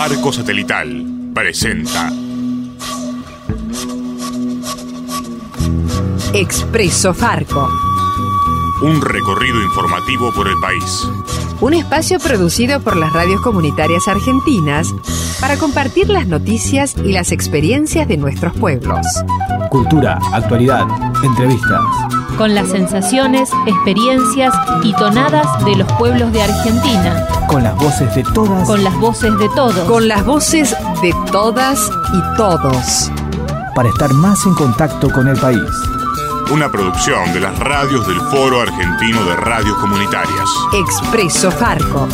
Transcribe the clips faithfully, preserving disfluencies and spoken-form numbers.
Farco Satelital presenta Expreso Farco. Un recorrido informativo por el país. Un espacio producido por las radios comunitarias argentinas para compartir las noticias y las experiencias de nuestros pueblos. Cultura, actualidad, entrevistas. Con las sensaciones, experiencias y tonadas de los pueblos de Argentina. Con las voces de todas. Con las voces de todos. Con las voces de todas y todos. Para estar más en contacto con el país. Una producción de las radios del Foro Argentino de Radios Comunitarias. Expreso Farco.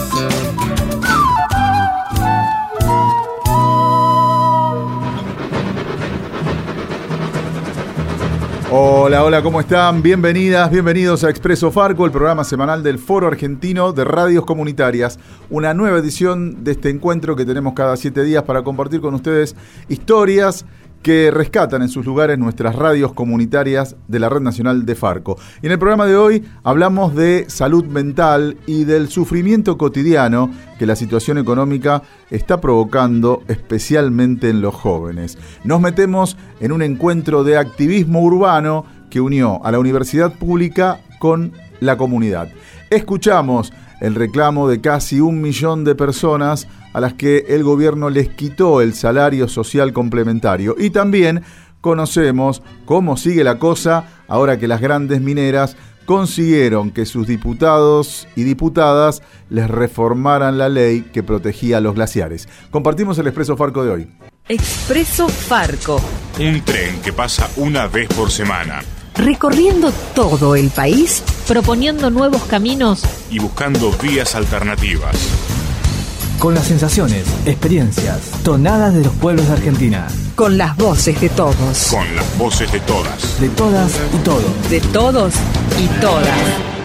Hola, hola, ¿cómo están? Bienvenidas, bienvenidos a Expreso Farco, el programa semanal del Foro Argentino de Radios Comunitarias. Una nueva edición de este encuentro que tenemos cada siete días para compartir con ustedes historias que rescatan en sus lugares nuestras radios comunitarias de la Red Nacional de Farco. Y en el programa de hoy hablamos de salud mental y del sufrimiento cotidiano que la situación económica está provocando, especialmente en los jóvenes. Nos metemos en un encuentro de activismo urbano que unió a la universidad pública con la comunidad. Escuchamos el reclamo de casi un millón de personas a las que el gobierno les quitó el salario social complementario. Y también conocemos cómo sigue la cosa ahora que las grandes mineras consiguieron que sus diputados y diputadas les reformaran la ley que protegía a los glaciares. Compartimos el Expreso Farco de hoy. Expreso Farco. Un tren que pasa una vez por semana. Recorriendo todo el país, proponiendo nuevos caminos y buscando vías alternativas. Con las sensaciones, experiencias, tonadas de los pueblos de Argentina. Con las voces de todos. Con las voces de todas. De todas y todos. De todos y todas.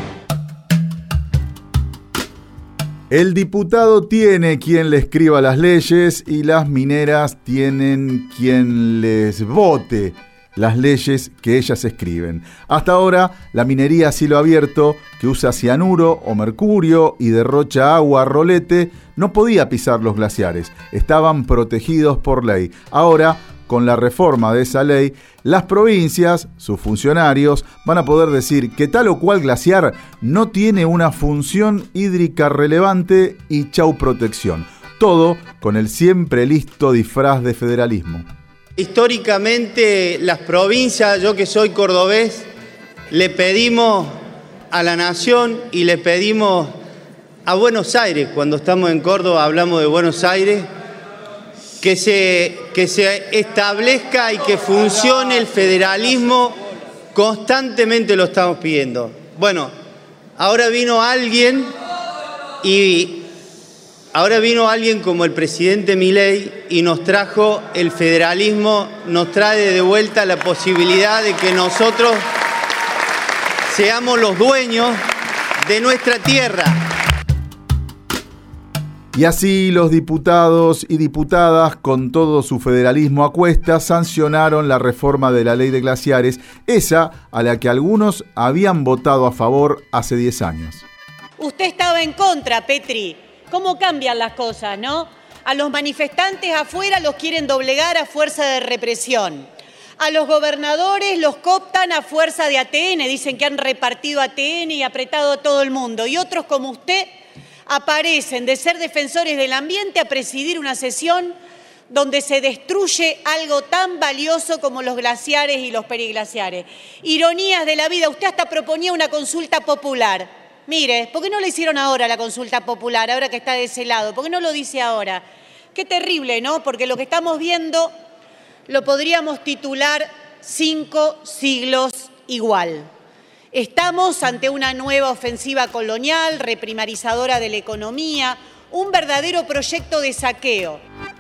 El diputado tiene quien le escriba las leyes y las mineras tienen quien les vote las leyes que ellas escriben. Hasta ahora, la minería a cielo abierto, que usa cianuro o mercurio y derrocha agua a rolete, no podía pisar los glaciares. Estaban protegidos por ley. Ahora, con la reforma de esa ley, las provincias, sus funcionarios, van a poder decir que tal o cual glaciar no tiene una función hídrica relevante y chau protección. Todo con el siempre listo disfraz de federalismo. Históricamente las provincias, yo que soy cordobés, le pedimos a la nación y le pedimos a Buenos Aires, cuando estamos en Córdoba hablamos de Buenos Aires, que se, que se establezca y que funcione el federalismo, constantemente lo estamos pidiendo. Bueno, ahora vino alguien y... Ahora vino alguien como el presidente Milei y nos trajo el federalismo, nos trae de vuelta la posibilidad de que nosotros seamos los dueños de nuestra tierra. Y así los diputados y diputadas, con todo su federalismo a cuestas, sancionaron la reforma de la ley de glaciares, esa a la que algunos habían votado a favor hace diez años. Usted estaba en contra, Petri. ¿Cómo cambian las cosas, no? A los manifestantes afuera los quieren doblegar a fuerza de represión. A los gobernadores los cooptan a fuerza de A T N, dicen que han repartido A T N y apretado a todo el mundo. Y otros como usted aparecen de ser defensores del ambiente a presidir una sesión donde se destruye algo tan valioso como los glaciares y los periglaciares. Ironías de la vida, usted hasta proponía una consulta popular. Mire, ¿por qué no le hicieron ahora la consulta popular, ahora que está de ese lado? ¿Por qué no lo dice ahora? Qué terrible, ¿no? Porque lo que estamos viendo lo podríamos titular cinco siglos igual. Estamos ante una nueva ofensiva colonial, reprimarizadora de la economía, un verdadero proyecto de saqueo.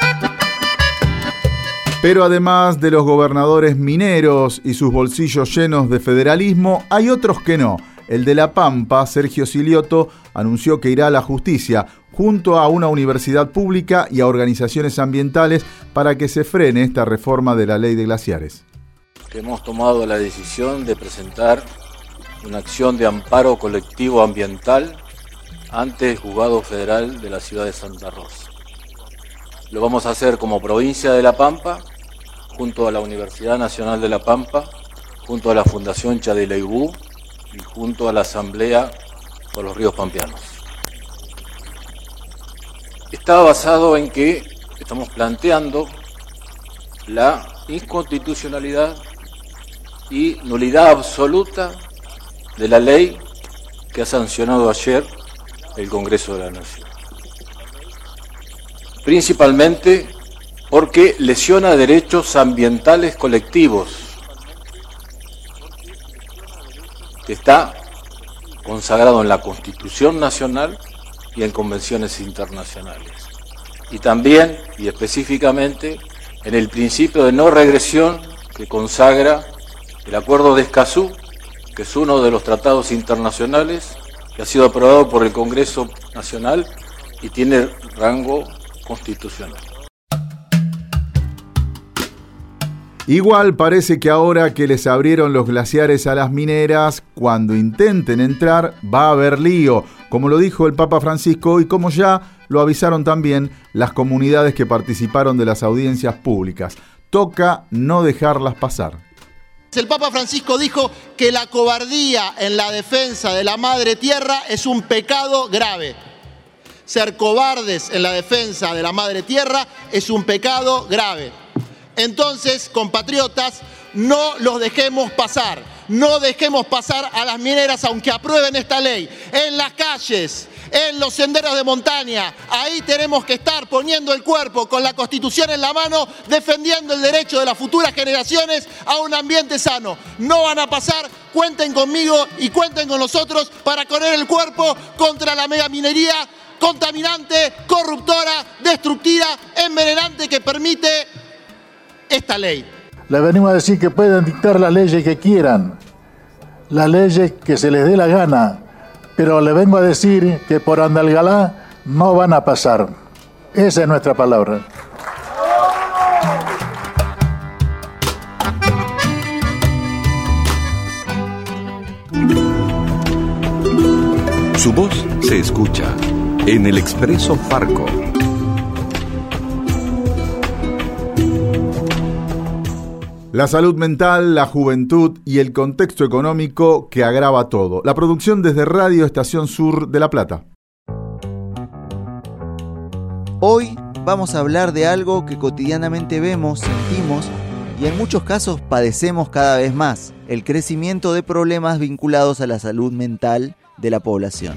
Pero además de los gobernadores mineros y sus bolsillos llenos de federalismo, hay otros que no. El de La Pampa, Sergio Silioto, anunció que irá a la justicia junto a una universidad pública y a organizaciones ambientales para que se frene esta reforma de la ley de glaciares. Hemos tomado la decisión de presentar una acción de amparo colectivo ambiental ante el Juzgado Federal de la ciudad de Santa Rosa. Lo vamos a hacer como provincia de La Pampa, junto a la Universidad Nacional de La Pampa, junto a la Fundación Chadileibú y junto a la Asamblea por los Ríos Pampeanos. Está basado en que estamos planteando la inconstitucionalidad y nulidad absoluta de la ley que ha sancionado ayer el Congreso de la Nación. Principalmente porque lesiona derechos ambientales colectivos, que está consagrado en la Constitución Nacional y en convenciones internacionales. Y también, y específicamente, en el principio de no regresión que consagra el Acuerdo de Escazú, que es uno de los tratados internacionales que ha sido aprobado por el Congreso Nacional y tiene rango constitucional. Igual parece que ahora que les abrieron los glaciares a las mineras, cuando intenten entrar va a haber lío, como lo dijo el Papa Francisco y como ya lo avisaron también las comunidades que participaron de las audiencias públicas. Toca no dejarlas pasar. El Papa Francisco dijo que la cobardía en la defensa de la madre tierra es un pecado grave. Ser cobardes en la defensa de la madre tierra es un pecado grave. Entonces, compatriotas, no los dejemos pasar. No dejemos pasar a las mineras aunque aprueben esta ley. En las calles, en los senderos de montaña, ahí tenemos que estar poniendo el cuerpo con la Constitución en la mano, defendiendo el derecho de las futuras generaciones a un ambiente sano. No van a pasar, cuenten conmigo y cuenten con nosotros para poner el cuerpo contra la megaminería contaminante, corruptora, destructiva, envenenante que permite esta ley. Le venimos a decir que pueden dictar las leyes que quieran, las leyes que se les dé la gana, pero le vengo a decir que por Andalgalá no van a pasar. Esa es nuestra palabra. Su voz se escucha en el Expreso Farco. La salud mental, la juventud y el contexto económico que agrava todo. La producción desde Radio Estación Sur de La Plata. Hoy vamos a hablar de algo que cotidianamente vemos, sentimos y en muchos casos padecemos cada vez más: el crecimiento de problemas vinculados a la salud mental de la población.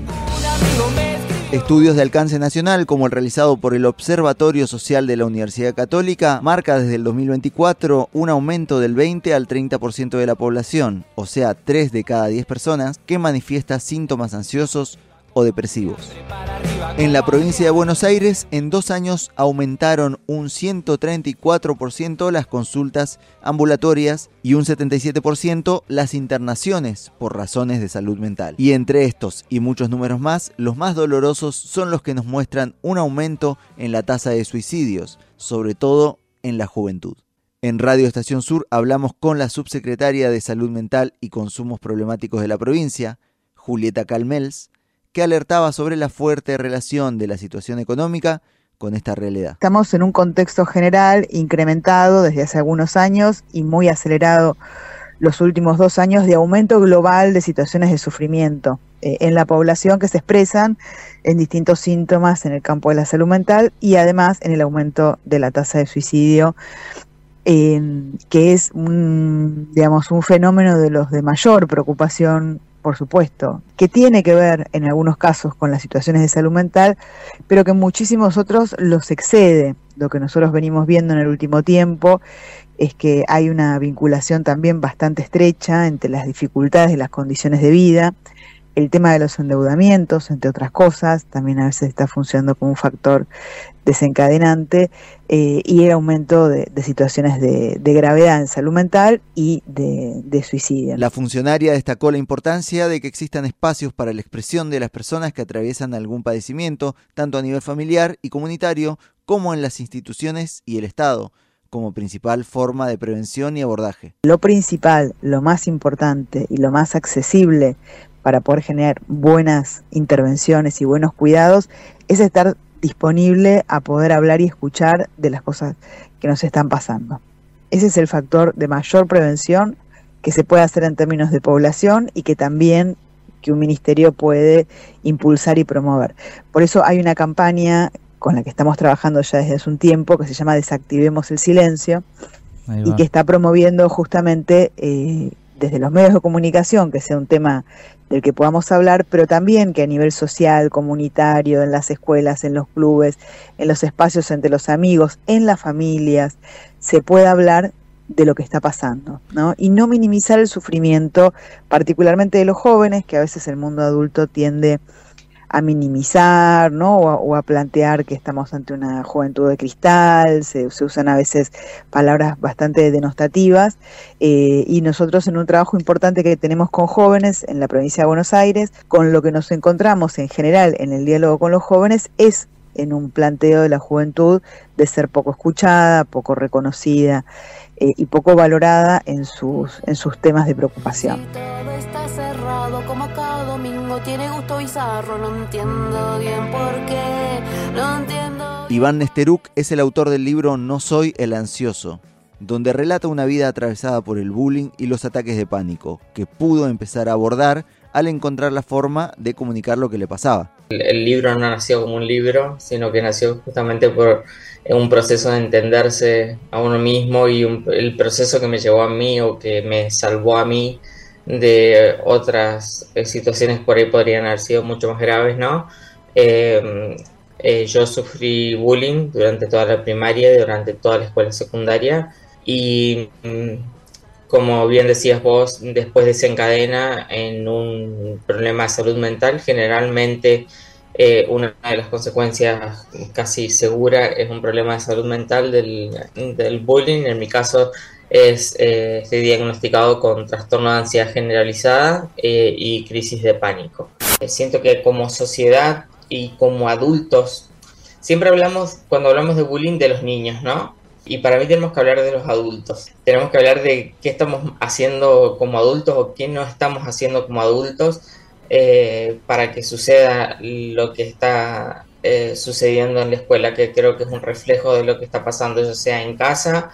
Estudios de alcance nacional, como el realizado por el Observatorio Social de la Universidad Católica, marca desde el dos mil veinticuatro un aumento del veinte al treinta por ciento de la población, o sea, tres de cada diez personas, que manifiesta síntomas ansiosos o depresivos. En la provincia de Buenos Aires, en dos años aumentaron un ciento treinta y cuatro por ciento las consultas ambulatorias y un setenta y siete por ciento las internaciones por razones de salud mental. Y entre estos y muchos números más, los más dolorosos son los que nos muestran un aumento en la tasa de suicidios, sobre todo en la juventud. En Radio Estación Sur hablamos con la subsecretaria de Salud Mental y Consumos Problemáticos de la provincia, Julieta Calmels, que alertaba sobre la fuerte relación de la situación económica con esta realidad. Estamos en un contexto general incrementado desde hace algunos años y muy acelerado los últimos dos años de aumento global de situaciones de sufrimiento eh, en la población que se expresan en distintos síntomas en el campo de la salud mental y además en el aumento de la tasa de suicidio, eh, que es un, digamos, un fenómeno de los de mayor preocupación, por supuesto, que tiene que ver en algunos casos con las situaciones de salud mental, pero que en muchísimos otros los excede. Lo que nosotros venimos viendo en el último tiempo es que hay una vinculación también bastante estrecha entre las dificultades de las condiciones de vida, el tema de los endeudamientos, entre otras cosas, también a veces está funcionando como un factor desencadenante, eh, y el aumento de, de situaciones de, de gravedad en salud mental y de, de suicidio. La funcionaria destacó la importancia de que existan espacios para la expresión de las personas que atraviesan algún padecimiento, tanto a nivel familiar y comunitario, como en las instituciones y el Estado, como principal forma de prevención y abordaje. Lo principal, lo más importante y lo más accesible para poder generar buenas intervenciones y buenos cuidados es estar disponible a poder hablar y escuchar de las cosas que nos están pasando. Ese es el factor de mayor prevención que se puede hacer en términos de población y que también que un ministerio puede impulsar y promover. Por eso hay una campaña con la que estamos trabajando ya desde hace un tiempo que se llama Desactivemos el Silencio y que está promoviendo justamente eh, desde los medios de comunicación que sea un tema del que podamos hablar, pero también que a nivel social, comunitario, en las escuelas, en los clubes, en los espacios entre los amigos, en las familias, se pueda hablar de lo que está pasando, ¿no? Y no minimizar el sufrimiento, particularmente de los jóvenes, que a veces el mundo adulto tiende a minimizar, ¿no? O a, o a plantear que estamos ante una juventud de cristal, se, se usan a veces palabras bastante denostativas, eh, y nosotros en un trabajo importante que tenemos con jóvenes en la provincia de Buenos Aires, con lo que nos encontramos en general en el diálogo con los jóvenes es en un planteo de la juventud de ser poco escuchada, poco reconocida eh, y poco valorada en sus, en sus temas de preocupación. Todo está cerrado como cada domingo, tiene gusto bizarro, no entiendo bien por qué, no entiendo. Iván Nesteruk es el autor del libro No soy el ansioso, donde relata una vida atravesada por el bullying y los ataques de pánico, que pudo empezar a abordar al encontrar la forma de comunicar lo que le pasaba. El, el libro no nació como un libro, sino que nació justamente por un proceso de entenderse a uno mismo y un, el proceso que me llevó a mí o que me salvó a mí de otras eh, situaciones por ahí podrían haber sido mucho más graves, ¿no? Eh, eh, yo sufrí bullying durante toda la primaria y durante toda la escuela secundaria y mm, como bien decías vos, después desencadena en un problema de salud mental. Generalmente eh, una de las consecuencias casi segura es un problema de salud mental del, del bullying. En mi caso es, eh, estoy diagnosticado con trastorno de ansiedad generalizada eh, y crisis de pánico. Eh, siento que como sociedad y como adultos, siempre hablamos, cuando hablamos de bullying, de los niños, ¿no? Y para mí tenemos que hablar de los adultos. Tenemos que hablar de qué estamos haciendo como adultos o qué no estamos haciendo como adultos eh, para que suceda lo que está eh, sucediendo en la escuela, que creo que es un reflejo de lo que está pasando, ya sea en casa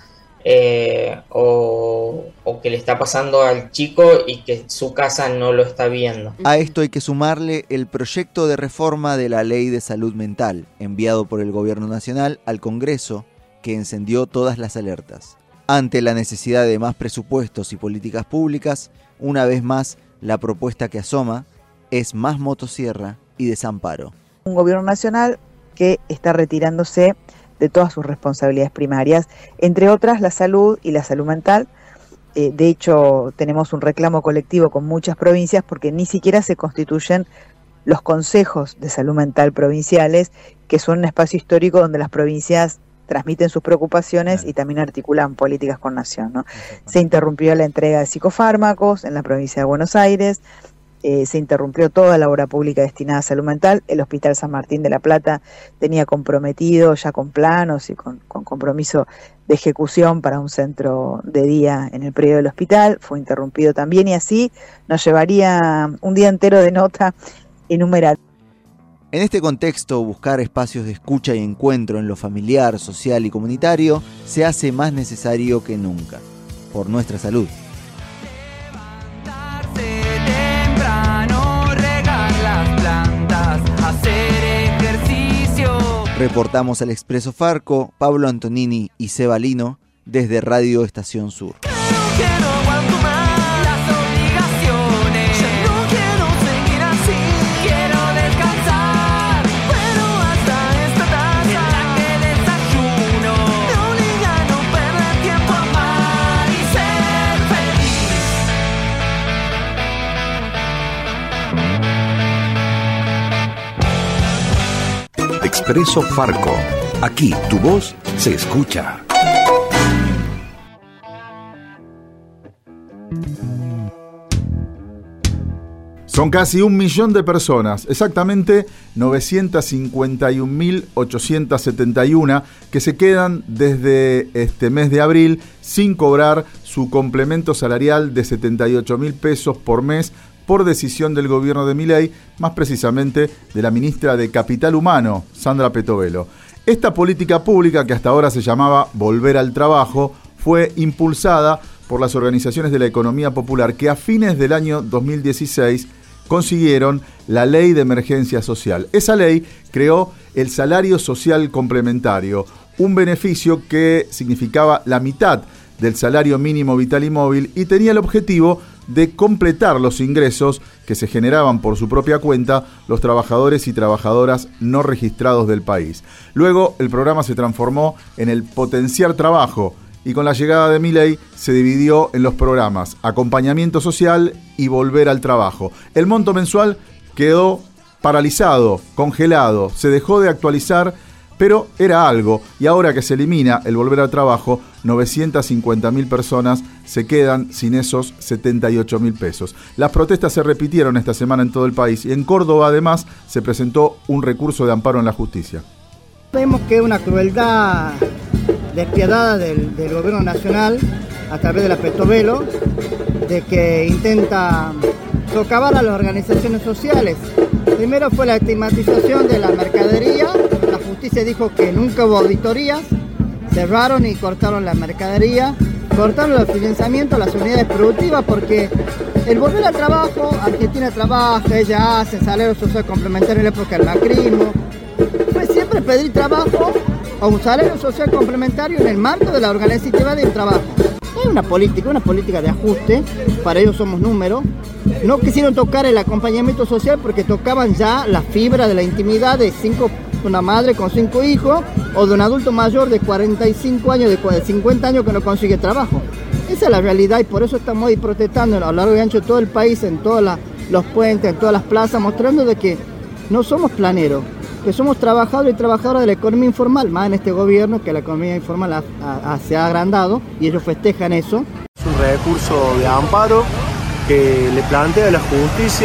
eh, o, o que le está pasando al chico y que su casa no lo está viendo. A esto hay que sumarle el proyecto de reforma de la Ley de Salud Mental, enviado por el Gobierno Nacional al Congreso, que encendió todas las alertas. Ante la necesidad de más presupuestos y políticas públicas, una vez más, la propuesta que asoma es más motosierra y desamparo. Un gobierno nacional que está retirándose de todas sus responsabilidades primarias, entre otras la salud y la salud mental. Eh, de hecho, tenemos un reclamo colectivo con muchas provincias porque ni siquiera se constituyen los consejos de salud mental provinciales, que son un espacio histórico donde las provincias transmiten sus preocupaciones y también articulan políticas con nación, ¿no? Se interrumpió la entrega de psicofármacos en la provincia de Buenos Aires, eh, se interrumpió toda la obra pública destinada a salud mental. El Hospital San Martín de la Plata tenía comprometido ya con planos y con, con compromiso de ejecución para un centro de día en el predio del hospital, fue interrumpido también y así nos llevaría un día entero de nota enumerada. En este contexto, buscar espacios de escucha y encuentro en lo familiar, social y comunitario se hace más necesario que nunca, por nuestra salud. Reportamos al Expreso Farco, Pablo Antonini y Seba Lino desde Radio Estación Sur. Expreso Farco. Aquí tu voz se escucha. Son casi un millón de personas, exactamente novecientas cincuenta y un mil ochocientas setenta y uno, que se quedan desde este mes de abril sin cobrar su complemento salarial de setenta y ocho mil pesos por mes por decisión del gobierno de Milei, más precisamente de la ministra de Capital Humano, Sandra Petovelo. Esta política pública, que hasta ahora se llamaba Volver al Trabajo, fue impulsada por las organizaciones de la economía popular que a fines del año dos mil dieciséis consiguieron la Ley de Emergencia Social. Esa ley creó el Salario Social Complementario, un beneficio que significaba la mitad del salario mínimo vital y móvil y tenía el objetivo de completar los ingresos que se generaban por su propia cuenta los trabajadores y trabajadoras no registrados del país. Luego el programa se transformó en el Potenciar Trabajo y con la llegada de Milei se dividió en los programas Acompañamiento Social y Volver al Trabajo. El monto mensual quedó paralizado, congelado, se dejó de actualizar, pero era algo, y ahora que se elimina el Volver al Trabajo, novecientas cincuenta mil personas se quedan sin esos setenta y ocho mil pesos. Las protestas se repitieron esta semana en todo el país y en Córdoba además se presentó un recurso de amparo en la justicia. Vemos que es una crueldad despiadada del, del gobierno nacional a través de la Petovelo, de que intenta socavar a las organizaciones sociales. Primero fue la estigmatización de la mercadería, la justicia dijo que nunca hubo auditorías, cerraron y cortaron la mercadería, cortaron el financiamiento a las unidades productivas porque el volver al trabajo, Argentina trabaja, ella hace salario social complementario en la época del macrismo, fue siempre pedir trabajo o un salario social complementario en el marco de la organización del trabajo. Es una política, una política de ajuste, para ellos somos números. No quisieron tocar el acompañamiento social porque tocaban ya la fibra de la intimidad de cinco, una madre con cinco hijos o de un adulto mayor de cuarenta y cinco años, de cincuenta años que no consigue trabajo. Esa es la realidad y por eso estamos ahí protestando a lo largo y ancho de todo el país, en todos la, los puentes, en todas las plazas, mostrando de que no somos planeros, que somos trabajadores y trabajadoras de la economía informal, más en este gobierno que la economía informal ha, ha, se ha agrandado y ellos festejan eso. Es un recurso de amparo que le plantea la justicia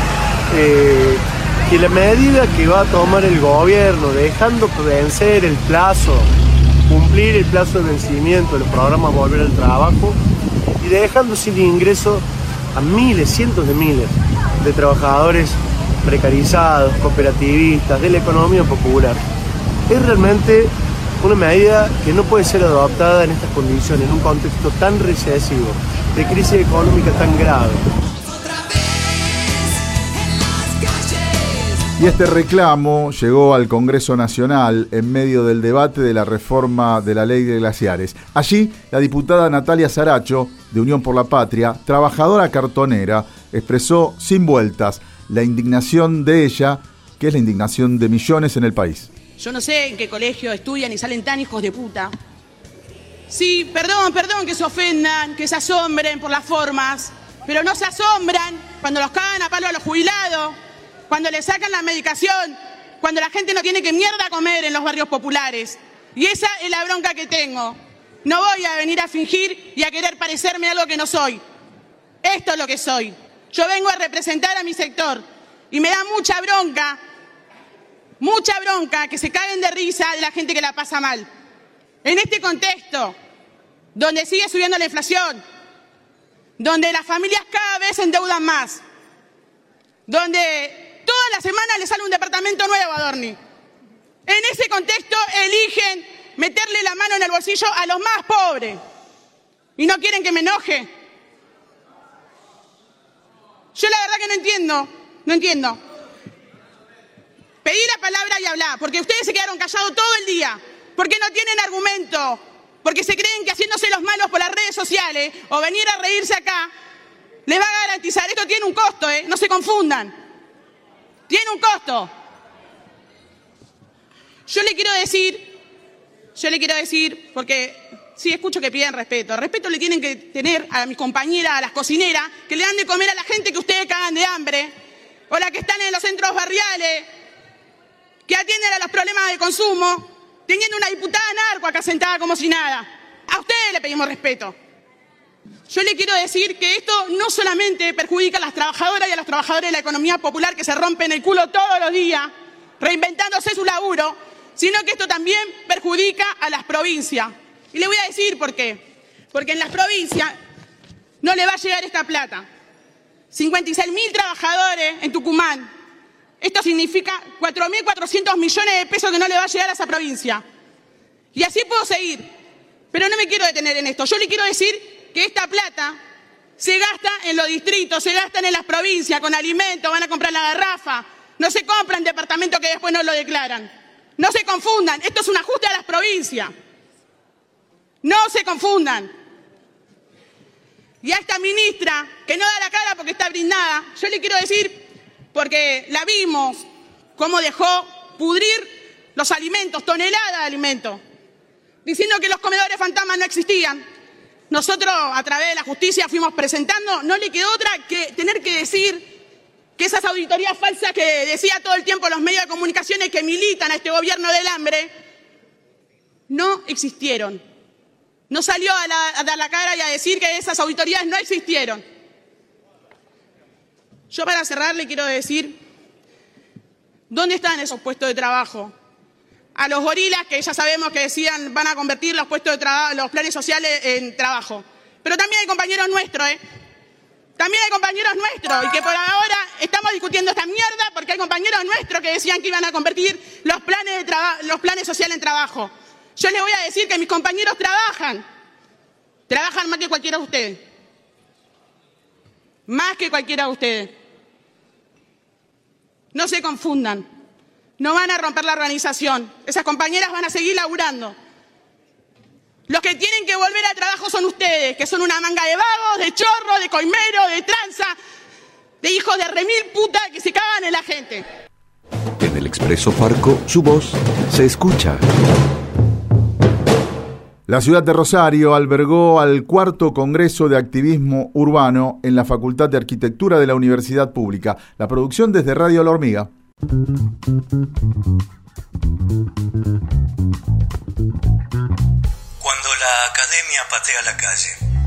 eh, que la medida que va a tomar el gobierno, dejando vencer el plazo, cumplir el plazo de vencimiento de los programas Volver al Trabajo y dejando sin ingreso a miles, cientos de miles de trabajadores precarizados, cooperativistas, de la economía popular. Es realmente una medida que no puede ser adoptada en estas condiciones, en un contexto tan recesivo, de crisis económica tan grave. Y este reclamo llegó al Congreso Nacional en medio del debate de la reforma de la Ley de Glaciares. Allí, la diputada Natalia Saracho, de Unión por la Patria, trabajadora cartonera, expresó sin vueltas la indignación de ella, que es la indignación de millones en el país. Yo no sé en qué colegio estudian y salen tan hijos de puta. Sí, perdón, perdón que se ofendan, que se asombren por las formas, pero no se asombran cuando los cagan a palo a los jubilados, cuando le sacan la medicación, cuando la gente no tiene que mierda comer en los barrios populares. Y esa es la bronca que tengo. No voy a venir a fingir y a querer parecerme algo que no soy. Esto es lo que soy. Yo vengo a representar a mi sector y me da mucha bronca, mucha bronca que se caguen de risa de la gente que la pasa mal. En este contexto, donde sigue subiendo la inflación, donde las familias cada vez se endeudan más, donde toda la semana le sale un departamento nuevo a Dorni. En ese contexto eligen meterle la mano en el bolsillo a los más pobres y no quieren que me enoje. Yo la verdad que no entiendo, no entiendo. Pedí la palabra y hablar, porque ustedes se quedaron callados todo el día, porque no tienen argumento, porque se creen que haciéndose los malos por las redes sociales o venir a reírse acá, les va a garantizar. Esto tiene un costo, ¿eh? No se confundan. Tiene un costo. Yo le quiero decir, yo le quiero decir, porque sí escucho que piden respeto. Respeto le tienen que tener a mis compañeras, a las cocineras, que le dan de comer a la gente que ustedes cagan de hambre, o las que están en los centros barriales, que atienden a los problemas de consumo, teniendo una diputada narco acá sentada como si nada. A ustedes le pedimos respeto. Yo le quiero decir que esto no solamente perjudica a las trabajadoras y a los trabajadores de la economía popular que se rompen el culo todos los días, reinventándose su laburo, sino que esto también perjudica a las provincias. Y le voy a decir por qué. Porque en las provincias no le va a llegar esta plata. cincuenta y seis mil trabajadores en Tucumán. Esto significa cuatro mil cuatrocientos millones de pesos que no le va a llegar a esa provincia. Y así puedo seguir. Pero no me quiero detener en esto. Yo le quiero decir que esta plata se gasta en los distritos, se gastan en las provincias, con alimentos, van a comprar la garrafa. No se compran departamentos que después no lo declaran. No se confundan, esto es un ajuste a las provincias. No se confundan. Y a esta ministra, que no da la cara porque está blindada, yo le quiero decir, porque la vimos, cómo dejó pudrir los alimentos, toneladas de alimentos, diciendo que los comedores fantasmas no existían. Nosotros, a través de la justicia, fuimos presentando, no le quedó otra que tener que decir que esas auditorías falsas que decía todo el tiempo los medios de comunicaciones que militan a este gobierno del hambre, no existieron. No salió a, la, a dar la cara y a decir que esas auditorías no existieron. Yo, para cerrar, le quiero decir, ¿dónde están esos puestos de trabajo? A los gorilas, que ya sabemos que decían van a convertir los puestos de trabajo, los planes sociales en trabajo. Pero también hay compañeros nuestros, ¿eh? También hay compañeros nuestros, y que por ahora estamos discutiendo esta mierda porque hay compañeros nuestros que decían que iban a convertir los planes, de traba- los planes sociales en trabajo. Yo les voy a decir que mis compañeros trabajan, trabajan más que cualquiera de ustedes. Más que cualquiera de ustedes. No se confundan. No van a romper la organización. Esas compañeras van a seguir laburando. Los que tienen que volver al trabajo son ustedes, que son una manga de vagos, de chorros, de coimeros, de tranza, de hijos de remil puta que se cagan en la gente. En el Expreso Farco, su voz se escucha. La ciudad de Rosario albergó al cuarto Congreso de Activismo Urbano en la Facultad de Arquitectura de la Universidad Pública. La producción desde Radio La Hormiga. Cuando la academia patea la calle.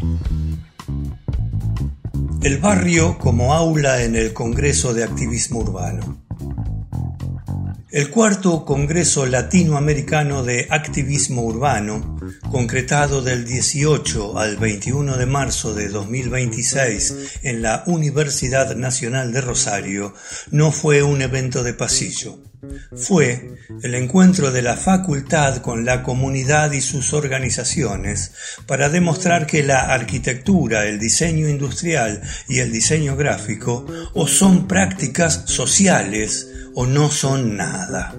El barrio como aula en el Congreso de Activismo Urbano. El cuarto Congreso Latinoamericano de Activismo Urbano, concretado del dieciocho al veintiuno de marzo de dos mil veintiséis en la Universidad Nacional de Rosario, no fue un evento de pasillo. Fue el encuentro de la facultad con la comunidad y sus organizaciones para demostrar que la arquitectura, el diseño industrial y el diseño gráfico o son prácticas sociales o no son nada.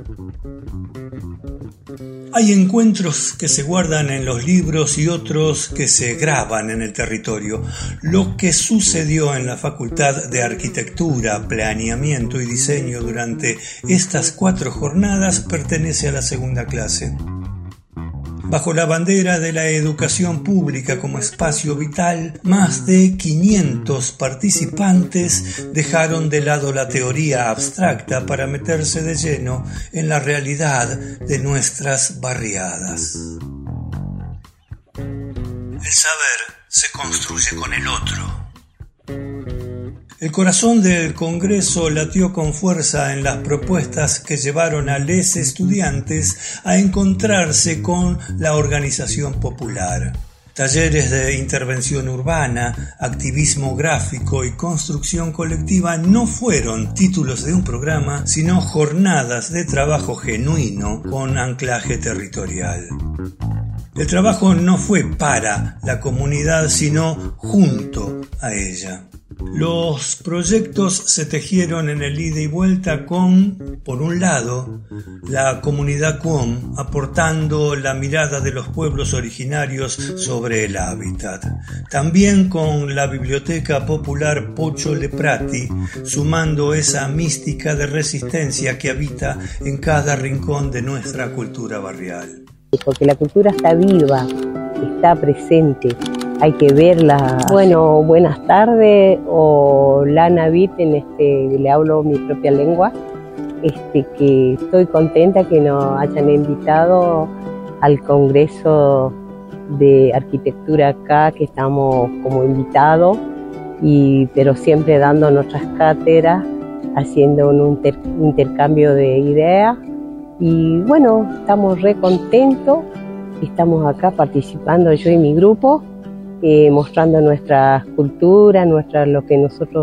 Hay encuentros que se guardan en los libros y otros que se graban en el territorio. Lo que sucedió en la Facultad de Arquitectura, Planeamiento y Diseño durante estas cuatro jornadas pertenece a la segunda clase. Bajo la bandera de la educación pública como espacio vital, más de quinientos participantes dejaron de lado la teoría abstracta para meterse de lleno en la realidad de nuestras barriadas. El saber se construye con el otro. El corazón del Congreso latió con fuerza en las propuestas que llevaron a les estudiantes a encontrarse con la organización popular. Talleres de intervención urbana, activismo gráfico y construcción colectiva no fueron títulos de un programa, sino jornadas de trabajo genuino con anclaje territorial. El trabajo no fue para la comunidad, sino junto a ella. Los proyectos se tejieron en el ida y vuelta con, por un lado, la comunidad Cuom aportando la mirada de los pueblos originarios sobre el hábitat. También con la Biblioteca Popular Pocho Leprati, sumando esa mística de resistencia que habita en cada rincón de nuestra cultura barrial. Porque la cultura está viva, está presente. Hay que verla. Bueno, buenas tardes, o Lana Vit, en este, le hablo mi propia lengua, este, que estoy contenta que nos hayan invitado al Congreso de Arquitectura acá, que estamos como invitados, y, pero siempre dando nuestras cátedras, haciendo un inter, intercambio de ideas, y bueno, estamos re contentos, estamos acá participando yo y mi grupo, Eh, mostrando nuestra cultura, nuestra, lo que nosotros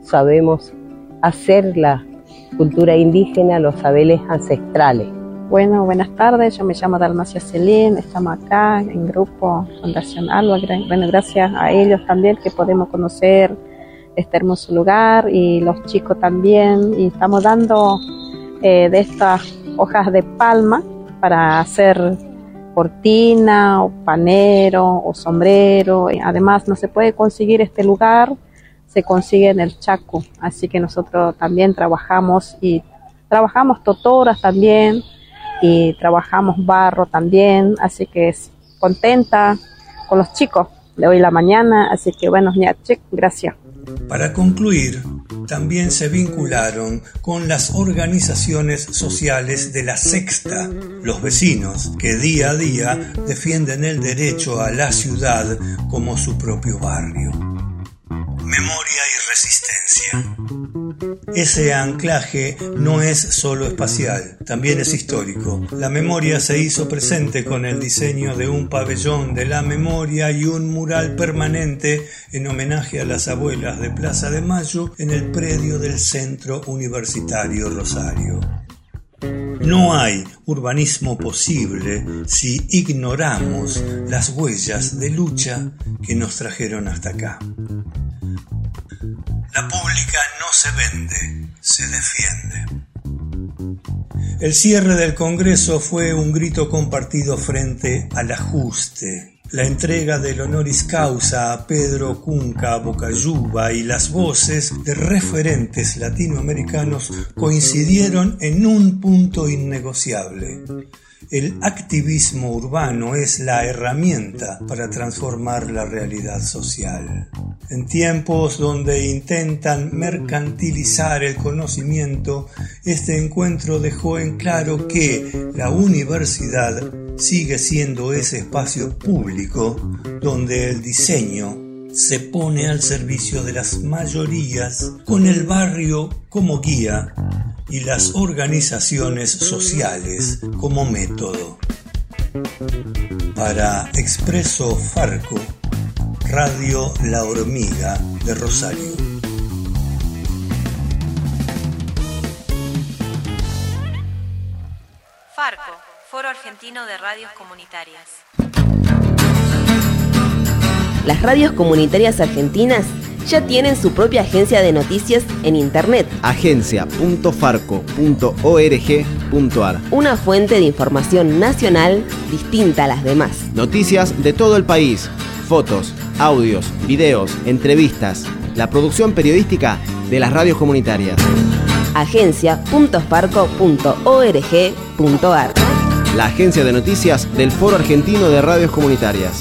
sabemos hacer la cultura indígena, los saberes ancestrales. Bueno, buenas tardes, yo me llamo Dalmacia Celín, estamos acá en Grupo Fundación Alba, bueno, gracias a ellos también que podemos conocer este hermoso lugar y los chicos también, y estamos dando eh, de estas hojas de palma para hacer cortina o panero o sombrero. Además no se puede conseguir este lugar, se consigue en el Chaco, así que nosotros también trabajamos y trabajamos totoras también y trabajamos barro también, así que es contenta con los chicos de hoy la mañana, así que bueno, gracias. Para concluir, también se vincularon con las organizaciones sociales de la Sexta, los vecinos que día a día defienden el derecho a la ciudad como su propio barrio. Memoria y resistencia. Ese anclaje no es solo espacial, también es histórico. La memoria se hizo presente con el diseño de un pabellón de la memoria y un mural permanente en homenaje a las abuelas de Plaza de Mayo en el predio del Centro Universitario Rosario. No hay urbanismo posible si ignoramos las huellas de lucha que nos trajeron hasta acá. La pública no se vende, se defiende. El cierre del Congreso fue un grito compartido frente al ajuste. La entrega del honoris causa a Pedro Cunca Bocayuba y las voces de referentes latinoamericanos coincidieron en un punto innegociable. El activismo urbano es la herramienta para transformar la realidad social. En tiempos donde intentan mercantilizar el conocimiento, este encuentro dejó en claro que la universidad sigue siendo ese espacio público donde el diseño se pone al servicio de las mayorías, con el barrio como guía y las organizaciones sociales como método. Para Expreso Farco, Radio La Hormiga de Rosario. Farco, Foro Argentino de Radios Comunitarias. Las radios comunitarias argentinas ya tienen su propia agencia de noticias en internet. agencia punto farco punto org punto ar. Una fuente de información nacional distinta a las demás. Noticias de todo el país, fotos, audios, videos, entrevistas, la producción periodística de las radios comunitarias. agencia punto farco punto org punto ar. La agencia de noticias del Foro Argentino de Radios Comunitarias.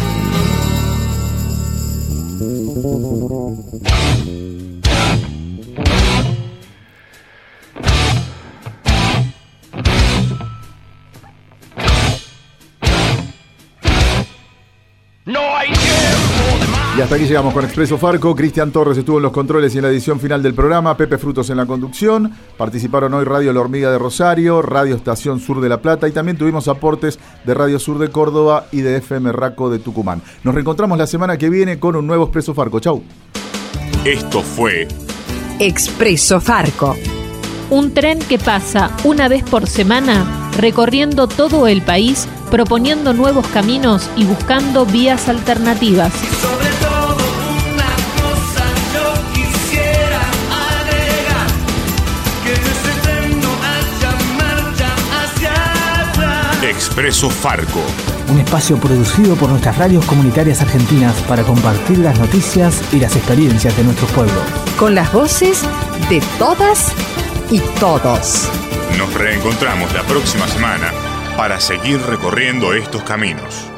Y hasta aquí llegamos con Expreso Farco. Cristian Torres estuvo en los controles y en la edición final del programa. Pepe Frutos en la conducción. Participaron hoy Radio La Hormiga de Rosario, Radio Estación Sur de La Plata y también tuvimos aportes de Radio Sur de Córdoba y de F M Raco de Tucumán. Nos reencontramos la semana que viene con un nuevo Expreso Farco. Chau. Esto fue Expreso Farco. Un tren que pasa una vez por semana recorriendo todo el país, proponiendo nuevos caminos y buscando vías alternativas. Sobre todo una cosa yo quisiera agregar, que en este tren no haya marcha hacia atrás. Expreso Farco. Un espacio producido por nuestras radios comunitarias argentinas para compartir las noticias y las experiencias de nuestros pueblos. Con las voces de todas y todos. Nos reencontramos la próxima semana para seguir recorriendo estos caminos.